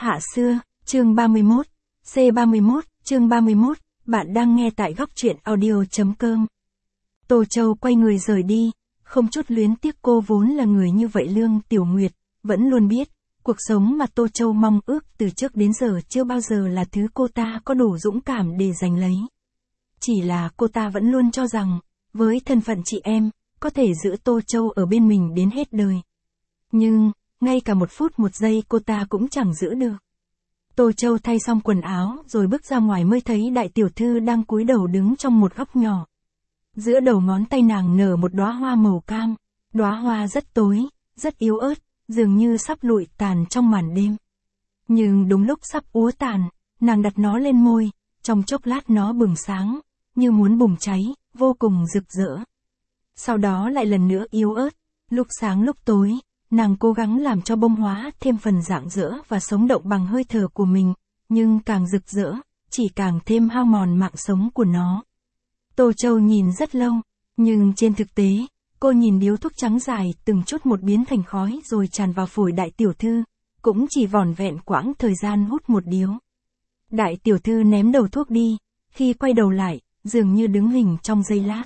Hạ xưa, chương 31, C31, chương 31, bạn đang nghe tại góc truyện audio.com. Tô Châu quay người rời đi, không chút luyến tiếc. Cô vốn là người như vậy. Lương Tiểu Nguyệt vẫn luôn biết, cuộc sống mà Tô Châu mong ước từ trước đến giờ chưa bao giờ là thứ cô ta có đủ dũng cảm để giành lấy. Chỉ là cô ta vẫn luôn cho rằng, với thân phận chị em, có thể giữ Tô Châu ở bên mình đến hết đời. Nhưng, ngay cả một phút một giây cô ta cũng chẳng giữ được. Tô Châu thay xong quần áo rồi bước ra ngoài mới thấy đại tiểu thư đang cúi đầu đứng trong một góc nhỏ. Giữa đầu ngón tay nàng nở một đóa hoa màu cam, đóa hoa rất tối, rất yếu ớt, dường như sắp lụi tàn trong màn đêm. Nhưng đúng lúc sắp úa tàn, nàng đặt nó lên môi, trong chốc lát nó bừng sáng, như muốn bùng cháy, vô cùng rực rỡ. Sau đó lại lần nữa yếu ớt, lúc sáng lúc tối, nàng cố gắng làm cho bông hoa thêm phần rạng rỡ và sống động bằng hơi thở của mình, nhưng càng rực rỡ, chỉ càng thêm hao mòn mạng sống của nó. Tô Châu nhìn rất lâu, nhưng trên thực tế, cô nhìn điếu thuốc trắng dài từng chút một biến thành khói rồi tràn vào phổi đại tiểu thư, cũng chỉ vỏn vẹn quãng thời gian hút một điếu. Đại tiểu thư ném đầu thuốc đi, khi quay đầu lại, dường như đứng hình trong giây lát.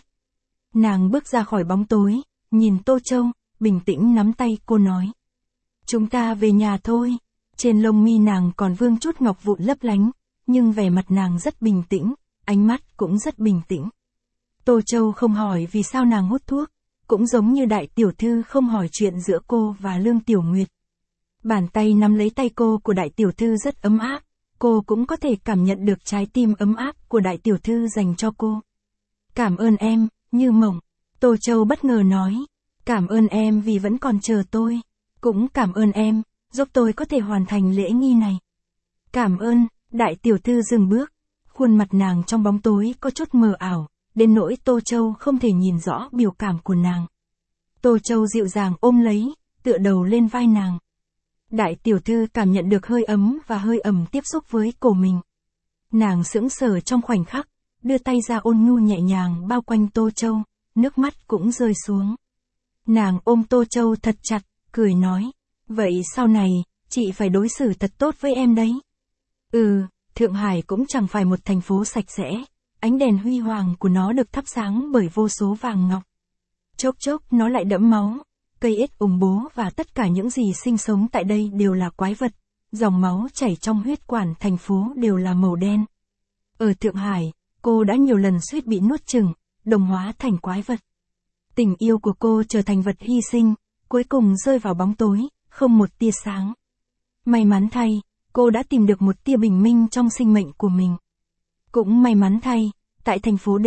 Nàng bước ra khỏi bóng tối, nhìn Tô Châu, bình tĩnh nắm tay cô nói. Chúng ta về nhà thôi. Trên lông mi nàng còn vương chút ngọc vụn lấp lánh, nhưng vẻ mặt nàng rất bình tĩnh, ánh mắt cũng rất bình tĩnh. Tô Châu không hỏi vì sao nàng hút thuốc, cũng giống như đại tiểu thư không hỏi chuyện giữa cô và Lương Tiểu Nguyệt. Bàn tay nắm lấy tay cô của đại tiểu thư rất ấm áp, cô cũng có thể cảm nhận được trái tim ấm áp của đại tiểu thư dành cho cô. Cảm ơn em, Như Mộng. Tô Châu bất ngờ nói. Cảm ơn em vì vẫn còn chờ tôi. Cũng cảm ơn em, giúp tôi có thể hoàn thành lễ nghi này. Cảm ơn, đại tiểu thư dừng bước. Khuôn mặt nàng trong bóng tối có chút mờ ảo, đến nỗi Tô Châu không thể nhìn rõ biểu cảm của nàng. Tô Châu dịu dàng ôm lấy, tựa đầu lên vai nàng. Đại tiểu thư cảm nhận được hơi ấm và hơi ẩm tiếp xúc với cổ mình. Nàng sững sờ trong khoảnh khắc, đưa tay ra ôn nhu nhẹ nhàng bao quanh Tô Châu, nước mắt cũng rơi xuống. Nàng ôm Tô Châu thật chặt, cười nói, vậy sau này, chị phải đối xử thật tốt với em đấy. Thượng Hải cũng chẳng phải một thành phố sạch sẽ, ánh đèn huy hoàng của nó được thắp sáng bởi vô số vàng ngọc. Chốc chốc nó lại đẫm máu, cây ếch ủng bố và tất cả những gì sinh sống tại đây đều là quái vật, dòng máu chảy trong huyết quản thành phố đều là màu đen. Ở Thượng Hải, cô đã nhiều lần suýt bị nuốt chửng, đồng hóa thành quái vật. Tình yêu của cô trở thành vật hy sinh, cuối cùng rơi vào bóng tối, không một tia sáng. May mắn thay, cô đã tìm được một tia bình minh trong sinh mệnh của mình. Cũng may mắn thay, tại thành phố D,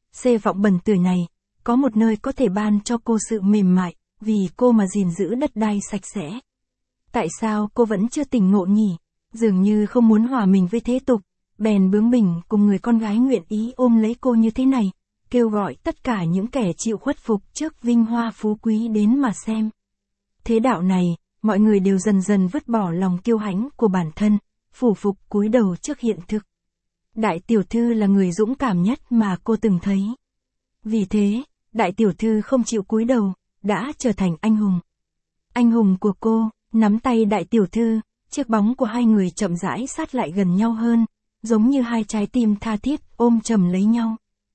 C Vọng Bẩn Tươi này, có một nơi có thể ban cho cô sự mềm mại, vì cô mà gìn giữ đất đai sạch sẽ. Tại sao cô vẫn chưa tỉnh ngộ nhỉ? Dường như không muốn hòa mình với thế tục, bèn bướng bỉnh cùng người con gái nguyện ý ôm lấy cô như thế này, kêu gọi tất cả những kẻ chịu khuất phục trước vinh hoa phú quý đến mà xem. Thế đạo này, mọi người đều dần dần vứt bỏ lòng kiêu hãnh của bản thân, phủ phục cúi đầu trước hiện thực. Đại tiểu thư là người dũng cảm nhất mà cô từng thấy. Vì thế, đại tiểu thư không chịu cúi đầu, đã trở thành anh hùng. Anh hùng của cô, nắm tay đại tiểu thư, chiếc bóng của hai người chậm rãi sát lại gần nhau hơn, giống như hai trái tim tha thiết ôm chầm lấy nhau.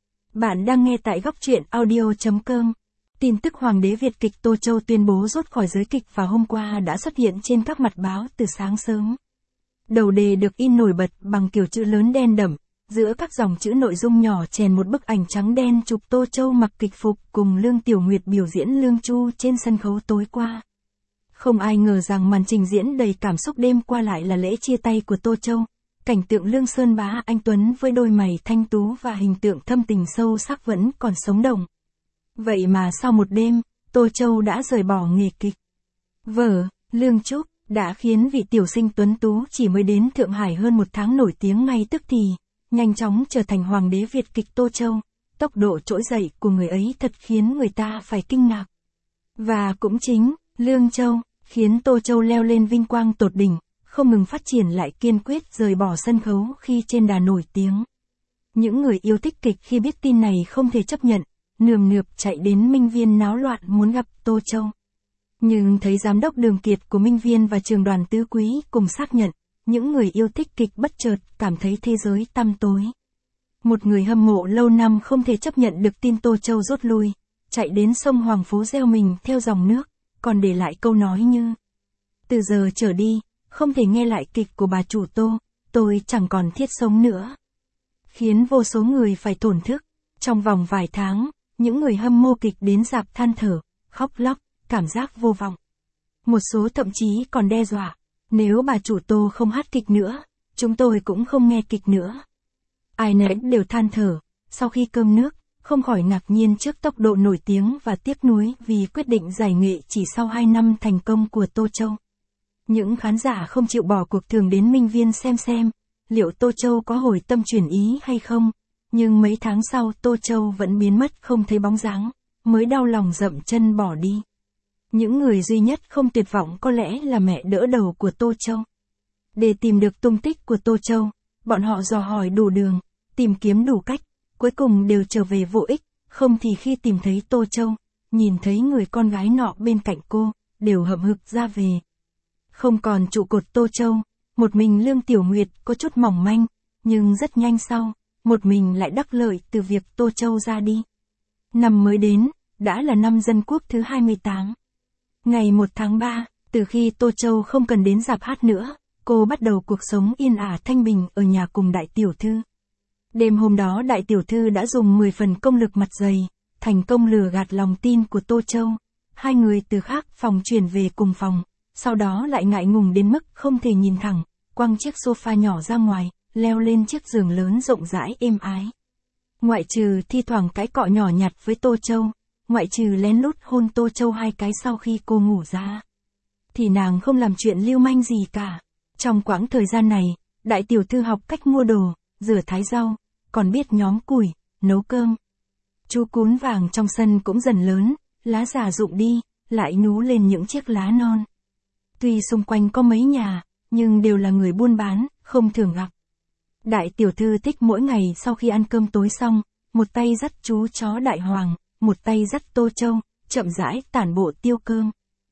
Bạn đang nghe tại góc truyện audio.com. Tin tức Hoàng đế Việt kịch Tô Châu tuyên bố rút khỏi giới kịch vào hôm qua đã xuất hiện trên các mặt báo từ sáng sớm. Đầu đề được in nổi bật bằng kiểu chữ lớn đen đậm, giữa các dòng chữ nội dung nhỏ chèn một bức ảnh trắng đen chụp Tô Châu mặc kịch phục cùng Lương Tiểu Nguyệt biểu diễn Lương Chu trên sân khấu tối qua. Không ai ngờ rằng màn trình diễn đầy cảm xúc đêm qua lại là lễ chia tay của Tô Châu. Cảnh tượng Lương Sơn Bá anh tuấn với đôi mày thanh tú và hình tượng thâm tình sâu sắc vẫn còn sống động. Vậy mà sau một đêm, Tô Châu đã rời bỏ nghề kịch. Vở Lương Trúc đã khiến vị tiểu sinh tuấn tú chỉ mới đến Thượng Hải hơn một tháng nổi tiếng ngay tức thì, nhanh chóng trở thành Hoàng đế Việt kịch Tô Châu. Tốc độ trỗi dậy của người ấy thật khiến người ta phải kinh ngạc. Và cũng chính, Lương Châu, khiến Tô Châu leo lên vinh quang tột đỉnh, không ngừng phát triển lại kiên quyết rời bỏ sân khấu khi trên đà nổi tiếng. Những người yêu thích kịch khi biết tin này không thể chấp nhận, nườm nượp chạy đến Minh Viên náo loạn muốn gặp Tô Châu. Nhưng thấy giám đốc Đường Kiệt của Minh Viên và trường đoàn Tứ Quý cùng xác nhận, những người yêu thích kịch bất chợt cảm thấy thế giới tăm tối. Một người hâm mộ lâu năm không thể chấp nhận được tin Tô Châu rút lui, chạy đến sông Hoàng Phố reo mình theo dòng nước, còn để lại câu nói như: từ giờ trở đi, không thể nghe lại kịch của bà chủ Tô, tôi chẳng còn thiết sống nữa. Khiến vô số người phải thổn thức. Trong vòng vài tháng, những người hâm mộ kịch đến rạp than thở, khóc lóc, cảm giác vô vọng. Một số thậm chí còn đe dọa, nếu bà chủ Tô không hát kịch nữa, chúng tôi cũng không nghe kịch nữa. Ai nấy đều than thở, sau khi cơm nước, không khỏi ngạc nhiên trước tốc độ nổi tiếng và tiếc nuối vì quyết định giải nghệ chỉ sau 2 năm thành công của Tô Châu. Những khán giả không chịu bỏ cuộc thường đến Minh Viên xem, liệu Tô Châu có hồi tâm chuyển ý hay không, nhưng mấy tháng sau Tô Châu vẫn biến mất không thấy bóng dáng, mới đau lòng dậm chân bỏ đi. Những người duy nhất không tuyệt vọng có lẽ là mẹ đỡ đầu của Tô Châu. Để tìm được tung tích của Tô Châu, bọn họ dò hỏi đủ đường, tìm kiếm đủ cách, cuối cùng đều trở về vô ích, không thì khi tìm thấy Tô Châu, nhìn thấy người con gái nọ bên cạnh cô, đều hậm hực ra về. Không còn trụ cột Tô Châu, một mình Lương Tiểu Nguyệt có chút mỏng manh, nhưng rất nhanh sau, một mình lại đắc lợi từ việc Tô Châu ra đi. Năm mới đến, đã là năm Dân Quốc thứ 28. Ngày 1 tháng 3, từ khi Tô Châu không cần đến rạp hát nữa, cô bắt đầu cuộc sống yên ả thanh bình ở nhà cùng đại tiểu thư. Đêm hôm đó đại tiểu thư đã dùng 10 phần công lực mặt dày, thành công lừa gạt lòng tin của Tô Châu. Hai người từ khác phòng chuyển về cùng phòng, sau đó lại ngại ngùng đến mức không thể nhìn thẳng, quăng chiếc sofa nhỏ ra ngoài, leo lên chiếc giường lớn rộng rãi êm ái. Ngoại trừ thi thoảng cái cọ nhỏ nhặt với Tô Châu, ngoại trừ lén lút hôn Tô Châu 2 cái sau khi cô ngủ ra, thì nàng không làm chuyện lưu manh gì cả. Trong quãng thời gian này, đại tiểu thư học cách mua đồ, rửa thái rau, còn biết nhóm củi, nấu cơm. Chú cún vàng trong sân cũng dần lớn, lá già rụng đi, lại nhú lên những chiếc lá non. Tuy xung quanh có mấy nhà, nhưng đều là người buôn bán, không thường gặp. Đại tiểu thư thích mỗi ngày sau khi ăn cơm tối xong, một tay dắt chú chó Đại Hoàng, một tay dắt Tô Châu, chậm rãi tản bộ tiêu cơm.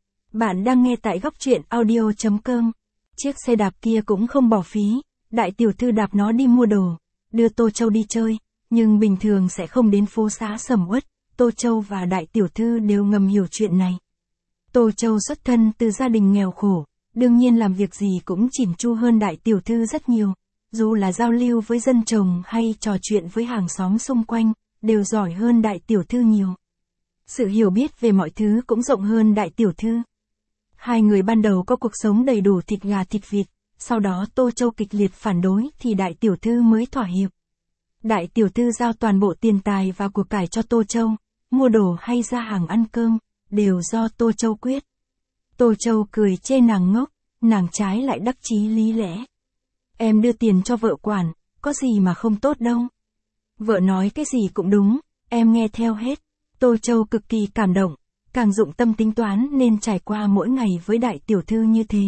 Bạn đang nghe tại góc truyện audio.com. Chiếc xe đạp kia cũng không bỏ phí, đại tiểu thư đạp nó đi mua đồ, đưa Tô Châu đi chơi, nhưng bình thường sẽ không đến phố xá sầm uất. Tô Châu và đại tiểu thư đều ngầm hiểu chuyện này. Tô Châu xuất thân từ gia đình nghèo khổ, đương nhiên làm việc gì cũng chỉn chu hơn đại tiểu thư rất nhiều, dù là giao lưu với dân chồng hay trò chuyện với hàng xóm xung quanh, đều giỏi hơn đại tiểu thư nhiều. Sự hiểu biết về mọi thứ cũng rộng hơn đại tiểu thư. Hai người ban đầu có cuộc sống đầy đủ thịt gà thịt vịt, sau đó Tô Châu kịch liệt phản đối thì đại tiểu thư mới thỏa hiệp. Đại tiểu thư giao toàn bộ tiền tài và của cải cho Tô Châu, mua đồ hay ra hàng ăn cơm, đều do Tô Châu quyết. Tô Châu cười chê nàng ngốc, nàng trái lại đắc chí lý lẽ. Em đưa tiền cho vợ quản, có gì mà không tốt đâu. Vợ nói cái gì cũng đúng, em nghe theo hết. Tô Châu cực kỳ cảm động, càng dụng tâm tính toán nên trải qua mỗi ngày với đại tiểu thư như thế.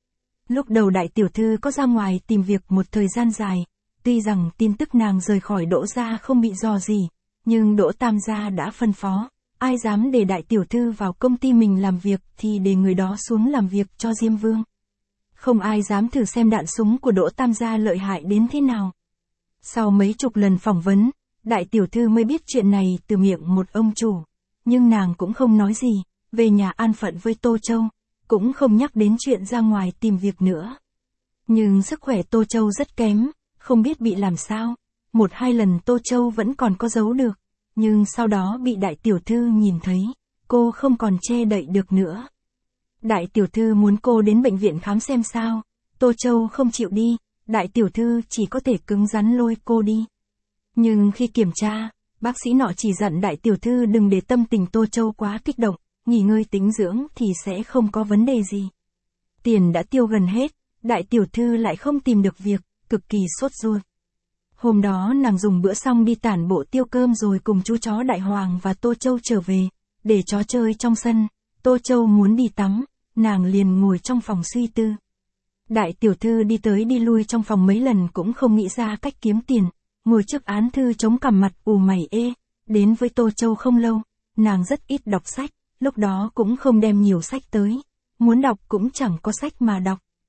Lúc đầu đại tiểu thư có ra ngoài tìm việc một thời gian dài, tuy rằng tin tức nàng rời khỏi Đỗ gia không bị dò gì, nhưng Đỗ Tam gia đã phân phó, ai dám để đại tiểu thư vào công ty mình làm việc thì để người đó xuống làm việc cho Diêm Vương. Không ai dám thử xem đạn súng của Đỗ Tam gia lợi hại đến thế nào. Sau mấy chục lần phỏng vấn, đại tiểu thư mới biết chuyện này từ miệng một ông chủ, nhưng nàng cũng không nói gì, về nhà an phận với Tô Châu, cũng không nhắc đến chuyện ra ngoài tìm việc nữa. Nhưng sức khỏe Tô Châu rất kém, không biết bị làm sao, 1-2 lần Tô Châu vẫn còn có giấu được, nhưng sau đó bị đại tiểu thư nhìn thấy, cô không còn che đậy được nữa. Đại tiểu thư muốn cô đến bệnh viện khám xem sao, Tô Châu không chịu đi, đại tiểu thư chỉ có thể cứng rắn lôi cô đi. Nhưng khi kiểm tra, bác sĩ nọ chỉ dặn đại tiểu thư đừng để tâm tình Tô Châu quá kích động, nghỉ ngơi tĩnh dưỡng thì sẽ không có vấn đề gì. Tiền đã tiêu gần hết, đại tiểu thư lại không tìm được việc, cực kỳ sốt ruột. Hôm đó nàng dùng bữa xong đi tản bộ tiêu cơm rồi cùng chú chó Đại Hoàng và Tô Châu trở về, để chó chơi trong sân. Tô Châu muốn đi tắm, nàng liền ngồi trong phòng suy tư. Đại tiểu thư đi tới đi lui trong phòng mấy lần cũng không nghĩ ra cách kiếm tiền, ngồi trước án thư chống cằm mặt ù mày ê. Đến với Tô Châu không lâu, nàng rất ít đọc sách, lúc đó cũng không đem nhiều sách tới, muốn đọc cũng chẳng có sách mà đọc.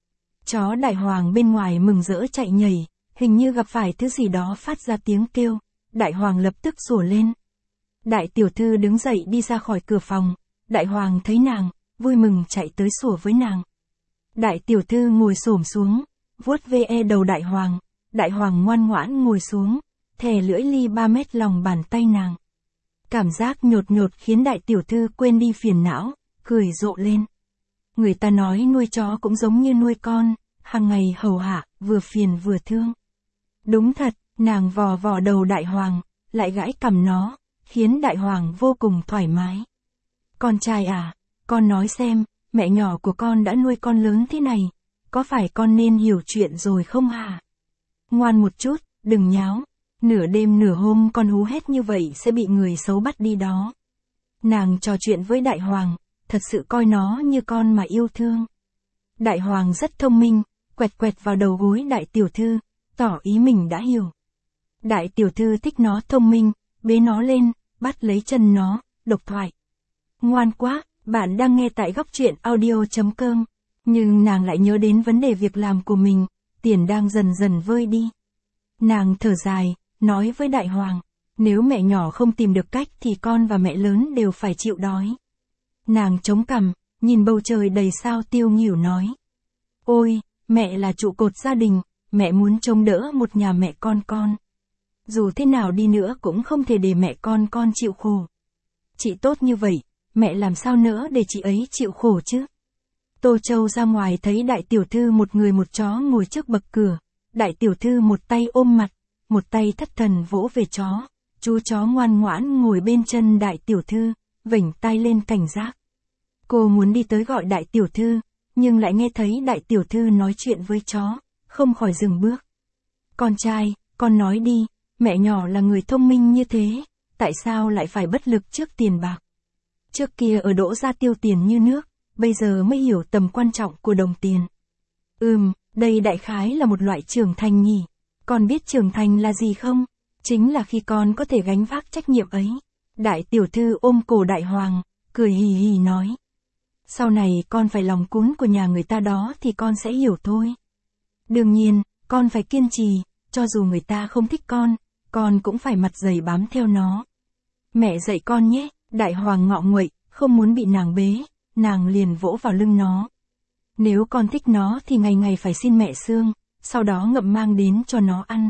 Chó đại hoàng bên ngoài mừng rỡ chạy nhảy, hình như gặp phải thứ gì đó phát ra tiếng kêu, đại hoàng lập tức sủa lên. Đại tiểu thư đứng dậy đi ra khỏi cửa phòng, đại hoàng thấy nàng, vui mừng chạy tới sủa với nàng. Đại tiểu thư ngồi xổm xuống, vuốt ve đầu đại hoàng ngoan ngoãn ngồi xuống, thè lưỡi li 3 mét lòng bàn tay nàng. Cảm giác nhột nhột khiến đại tiểu thư quên đi phiền não, cười rộ lên. Người ta nói nuôi chó cũng giống như nuôi con, hàng ngày hầu hạ, vừa phiền vừa thương. Đúng thật, nàng vò vò đầu đại hoàng, lại gãi cằm nó, khiến đại hoàng vô cùng thoải mái. Con trai à, con nói xem, mẹ nhỏ của con đã nuôi con lớn thế này, có phải con nên hiểu chuyện rồi không hả? Ngoan một chút, đừng nháo, nửa đêm nửa hôm con hú hét như vậy sẽ bị người xấu bắt đi đó. Nàng trò chuyện với đại hoàng, thật sự coi nó như con mà yêu thương. Đại hoàng rất thông minh, quẹt quẹt vào đầu gối đại tiểu thư, tỏ ý mình đã hiểu. Đại tiểu thư thích nó thông minh, bế nó lên, bắt lấy chân nó, độc thoại. Ngoan quá, bạn đang nghe tại góc truyện audio.com, nhưng nàng lại nhớ đến vấn đề việc làm của mình, tiền đang dần dần vơi đi. Nàng thở dài, nói với đại hoàng, nếu mẹ nhỏ không tìm được cách thì con và mẹ lớn đều phải chịu đói. Nàng chống cằm, nhìn bầu trời đầy sao tiêu nghỉu nói. Ôi, mẹ là trụ cột gia đình, mẹ muốn trông đỡ một nhà mẹ con. Dù thế nào đi nữa cũng không thể để mẹ con chịu khổ. Chị tốt như vậy, mẹ làm sao nữa để chị ấy chịu khổ chứ? Tô Châu ra ngoài thấy đại tiểu thư một người một chó ngồi trước bậc cửa, đại tiểu thư một tay ôm mặt, một tay thất thần vỗ về chó, chú chó ngoan ngoãn ngồi bên chân đại tiểu thư, vểnh tai lên cảnh giác. Cô muốn đi tới gọi đại tiểu thư, nhưng lại nghe thấy đại tiểu thư nói chuyện với chó, không khỏi dừng bước. Con trai, con nói đi, mẹ nhỏ là người thông minh như thế, tại sao lại phải bất lực trước tiền bạc? Trước kia ở Đỗ gia tiêu tiền như nước, bây giờ mới hiểu tầm quan trọng của đồng tiền. Đây đại khái là một loại trưởng thành nhỉ. Con biết trưởng thành là gì không? Chính là khi con có thể gánh vác trách nhiệm ấy. Đại tiểu thư ôm cổ đại hoàng, cười hì hì nói. Sau này con phải lòng cún của nhà người ta đó thì con sẽ hiểu thôi. Đương nhiên, con phải kiên trì, cho dù người ta không thích con cũng phải mặt dày bám theo nó. Mẹ dạy con nhé, đại hoàng ngọ nguậy, không muốn bị nàng bế, nàng liền vỗ vào lưng nó. Nếu con thích nó thì ngày ngày phải xin mẹ xương, sau đó ngậm mang đến cho nó ăn.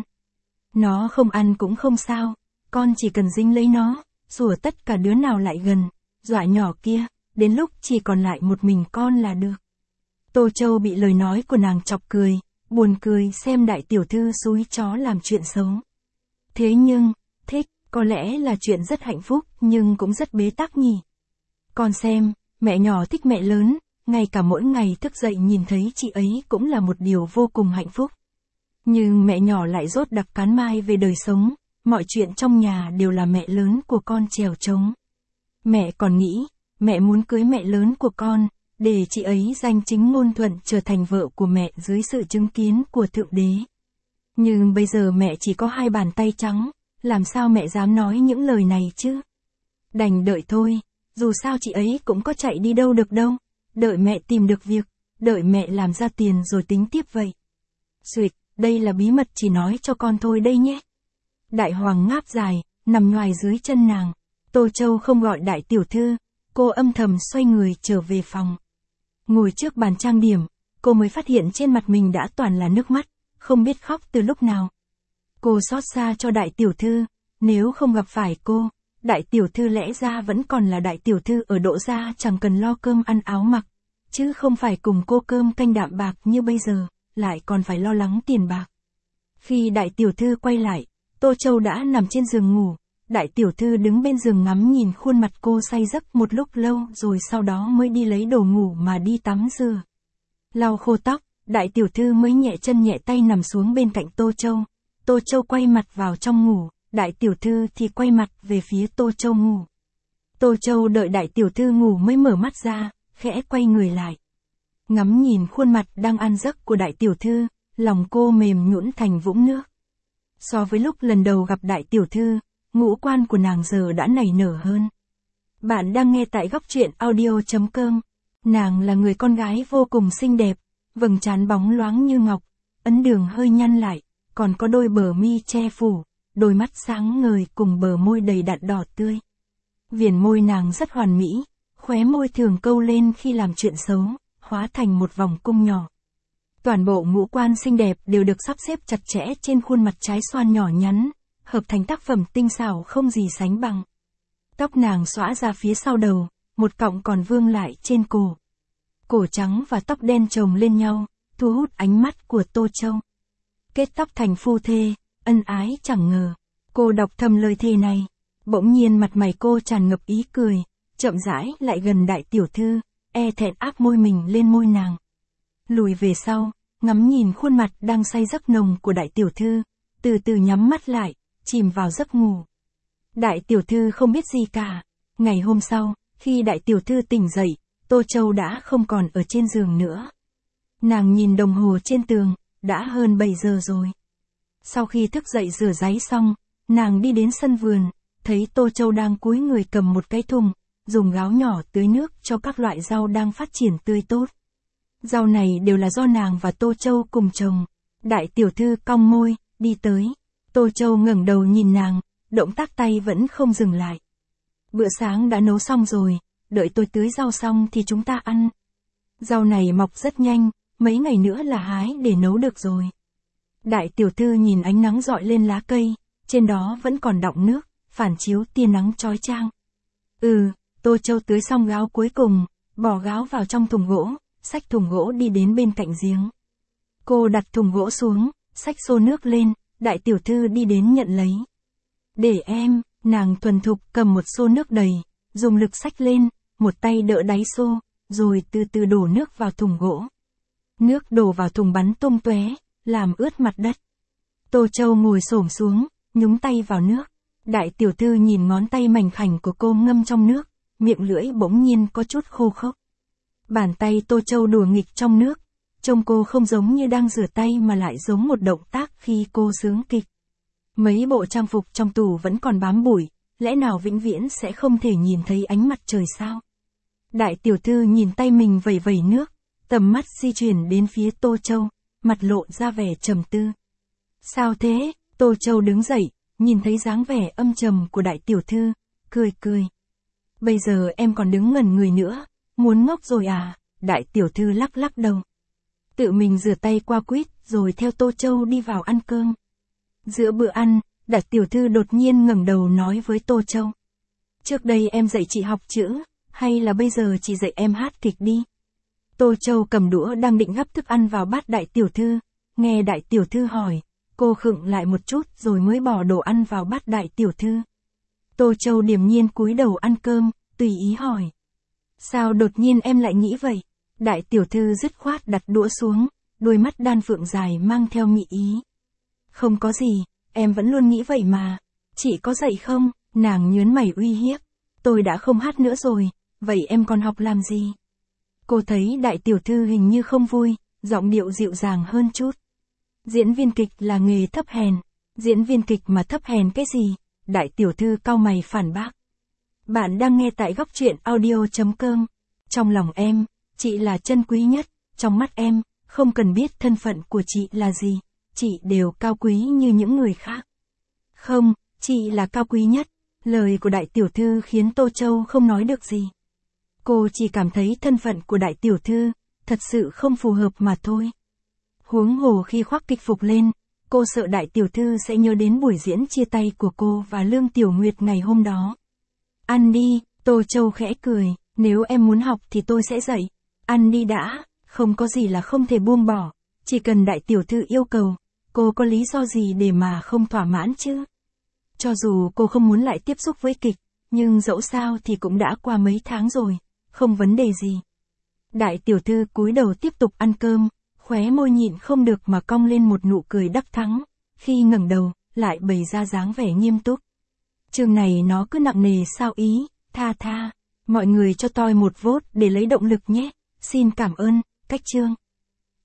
Nó không ăn cũng không sao, con chỉ cần dính lấy nó, rủa tất cả đứa nào lại gần, dọa nhỏ kia, đến lúc chỉ còn lại một mình con là được. Tô Châu bị lời nói của nàng chọc cười, buồn cười xem đại tiểu thư xúi chó làm chuyện xấu. Thế nhưng, thích, có lẽ là chuyện rất hạnh phúc nhưng cũng rất bế tắc nhỉ. Con xem, mẹ nhỏ thích mẹ lớn, ngay cả mỗi ngày thức dậy nhìn thấy chị ấy cũng là một điều vô cùng hạnh phúc. Nhưng mẹ nhỏ lại rốt đặc cán mai về đời sống, mọi chuyện trong nhà đều là mẹ lớn của con chèo trống. Mẹ còn nghĩ, mẹ muốn cưới mẹ lớn của con, để chị ấy danh chính ngôn thuận trở thành vợ của mẹ dưới sự chứng kiến của Thượng Đế. Nhưng bây giờ mẹ chỉ có 2 bàn tay trắng, làm sao mẹ dám nói những lời này chứ? Đành đợi thôi, dù sao chị ấy cũng có chạy đi đâu được đâu, đợi mẹ tìm được việc, đợi mẹ làm ra tiền rồi tính tiếp vậy. Xuyệt, đây là bí mật chỉ nói cho con thôi đây nhé. Đại hoàng ngáp dài, nằm ngoài dưới chân nàng. Tô Châu không gọi đại tiểu thư, cô âm thầm xoay người trở về phòng. Ngồi trước bàn trang điểm, cô mới phát hiện trên mặt mình đã toàn là nước mắt, không biết khóc từ lúc nào. Cô xót xa cho đại tiểu thư, nếu không gặp phải cô, đại tiểu thư lẽ ra vẫn còn là đại tiểu thư ở Đỗ gia chẳng cần lo cơm ăn áo mặc, chứ không phải cùng cô cơm canh đạm bạc như bây giờ, lại còn phải lo lắng tiền bạc. Khi đại tiểu thư quay lại, Tô Châu đã nằm trên giường ngủ, đại tiểu thư đứng bên giường ngắm nhìn khuôn mặt cô say giấc một lúc lâu rồi sau đó mới đi lấy đồ ngủ mà đi tắm rửa. Lau khô tóc, đại tiểu thư mới nhẹ chân nhẹ tay nằm xuống bên cạnh Tô Châu. Tô Châu quay mặt vào trong ngủ, đại tiểu thư thì quay mặt về phía Tô Châu ngủ. Tô Châu đợi đại tiểu thư ngủ mới mở mắt ra, khẽ quay người lại. Ngắm nhìn khuôn mặt đang an giấc của đại tiểu thư, lòng cô mềm nhũn thành vũng nước. So với lúc lần đầu gặp đại tiểu thư, ngũ quan của nàng giờ đã nảy nở hơn. Bạn đang nghe tại góc truyện audio.com. Nàng là người con gái vô cùng xinh đẹp, vầng trán bóng loáng như ngọc, ấn đường hơi nhăn lại, còn có đôi bờ mi che phủ, đôi mắt sáng ngời cùng bờ môi đầy đặn đỏ tươi. Viền môi nàng rất hoàn mỹ, khóe môi thường câu lên khi làm chuyện xấu, hóa thành một vòng cung nhỏ. Toàn bộ ngũ quan xinh đẹp đều được sắp xếp chặt chẽ trên khuôn mặt trái xoan nhỏ nhắn, hợp thành tác phẩm tinh xảo không gì sánh bằng. Tóc nàng xõa ra phía sau đầu, một cọng còn vương lại trên cổ. Cổ trắng và tóc đen chồng lên nhau, thu hút ánh mắt của Tô Châu. Kết tóc thành phu thê, ân ái chẳng ngờ. Cô đọc thầm lời thề này. Bỗng nhiên mặt mày cô tràn ngập ý cười, chậm rãi lại gần đại tiểu thư, e thẹn áp môi mình lên môi nàng. Lùi về sau, ngắm nhìn khuôn mặt đang say giấc nồng của đại tiểu thư, từ từ nhắm mắt lại, chìm vào giấc ngủ. Đại tiểu thư không biết gì cả. Ngày hôm sau, khi đại tiểu thư tỉnh dậy, Tô Châu đã không còn ở trên giường nữa. Nàng nhìn đồng hồ trên tường, đã hơn 7 giờ rồi. Sau khi thức dậy rửa ráy xong, nàng đi đến sân vườn, thấy Tô Châu đang cúi người cầm một cái thùng, dùng gáo nhỏ tưới nước cho các loại rau đang phát triển tươi tốt. Rau này đều là do nàng và Tô Châu cùng trồng. Đại tiểu thư cong môi, đi tới. Tô Châu ngẩng đầu nhìn nàng, động tác tay vẫn không dừng lại. Bữa sáng đã nấu xong rồi, đợi tôi tưới rau xong thì chúng ta ăn. Rau này mọc rất nhanh, mấy ngày nữa là hái để nấu được rồi. Đại tiểu thư nhìn ánh nắng rọi lên lá cây, trên đó vẫn còn đọng nước, phản chiếu tia nắng chói chang. Tô Châu tưới xong gáo cuối cùng, bỏ gáo vào trong thùng gỗ, xách thùng gỗ đi đến bên cạnh giếng. Cô đặt thùng gỗ xuống, xách xô nước lên, đại tiểu thư đi đến nhận lấy. Để em, nàng thuần thục cầm một xô nước đầy, dùng lực xách lên, một tay đỡ đáy xô, rồi từ từ đổ nước vào thùng gỗ. Nước đổ vào thùng bắn tung tóe, làm ướt mặt đất. Tô Châu ngồi xổm xuống, nhúng tay vào nước. Đại tiểu thư nhìn ngón tay mảnh khảnh của cô ngâm trong nước, miệng lưỡi bỗng nhiên có chút khô khốc. Bàn tay Tô Châu đùa nghịch trong nước, trông cô không giống như đang rửa tay mà lại giống một động tác khi cô sướng kịch. Mấy bộ trang phục trong tủ vẫn còn bám bụi, lẽ nào vĩnh viễn sẽ không thể nhìn thấy ánh mặt trời sao? Đại tiểu thư nhìn tay mình vẩy vẩy nước, tầm mắt di chuyển đến phía Tô Châu, mặt lộ ra vẻ trầm tư. Sao thế? Tô Châu đứng dậy, nhìn thấy dáng vẻ âm trầm của đại tiểu thư, cười cười. Bây giờ em còn đứng ngẩn người nữa, muốn ngốc rồi à? Đại tiểu thư lắc lắc đầu. Tự mình rửa tay qua quýt rồi theo Tô Châu đi vào ăn cơm. Giữa bữa ăn, đại tiểu thư đột nhiên ngẩng đầu nói với Tô Châu. Trước đây em dạy chị học chữ, hay là bây giờ chị dạy em hát kịch đi? Tô Châu cầm đũa đang định gắp thức ăn vào bát đại tiểu thư, nghe đại tiểu thư hỏi, cô khựng lại một chút rồi mới bỏ đồ ăn vào bát đại tiểu thư. Tô Châu điềm nhiên cúi đầu ăn cơm, tùy ý hỏi. Sao đột nhiên em lại nghĩ vậy? Đại tiểu thư dứt khoát đặt đũa xuống, đôi mắt đan phượng dài mang theo mị ý. Không có gì, em vẫn luôn nghĩ vậy mà. Chị có dạy không? Nàng nhớn mày uy hiếp. Tôi đã không hát nữa rồi, vậy em còn học làm gì? Cô thấy đại tiểu thư hình như không vui, giọng điệu dịu dàng hơn chút. Diễn viên kịch là nghề thấp hèn. Diễn viên kịch mà thấp hèn cái gì? Đại tiểu thư cau mày phản bác. Bạn đang nghe tại góc truyện audio.com. Trong lòng em, chị là chân quý nhất. Trong mắt em, không cần biết thân phận của chị là gì, chị đều cao quý như những người khác. Không, chị là cao quý nhất. Lời của đại tiểu thư khiến Tô Châu không nói được gì. Cô chỉ cảm thấy thân phận của đại tiểu thư thật sự không phù hợp mà thôi. Huống hồ khi khoác kịch phục lên, cô sợ đại tiểu thư sẽ nhớ đến buổi diễn chia tay của cô và Lương Tiểu Nguyệt ngày hôm đó. Ăn đi, Tô Châu khẽ cười, nếu em muốn học thì tôi sẽ dạy. Ăn đi đã, không có gì là không thể buông bỏ, chỉ cần đại tiểu thư yêu cầu, cô có lý do gì để mà không thỏa mãn chứ? Cho dù cô không muốn lại tiếp xúc với kịch, nhưng dẫu sao thì cũng đã qua mấy tháng rồi, không vấn đề gì. Đại tiểu thư cúi đầu tiếp tục ăn cơm, khóe môi nhịn không được mà cong lên một nụ cười đắc thắng, khi ngẩng đầu, lại bày ra dáng vẻ nghiêm túc. Chương này nó cứ nặng nề sao ý, tha, mọi người cho tôi một vote để lấy động lực nhé, xin cảm ơn, cách chương.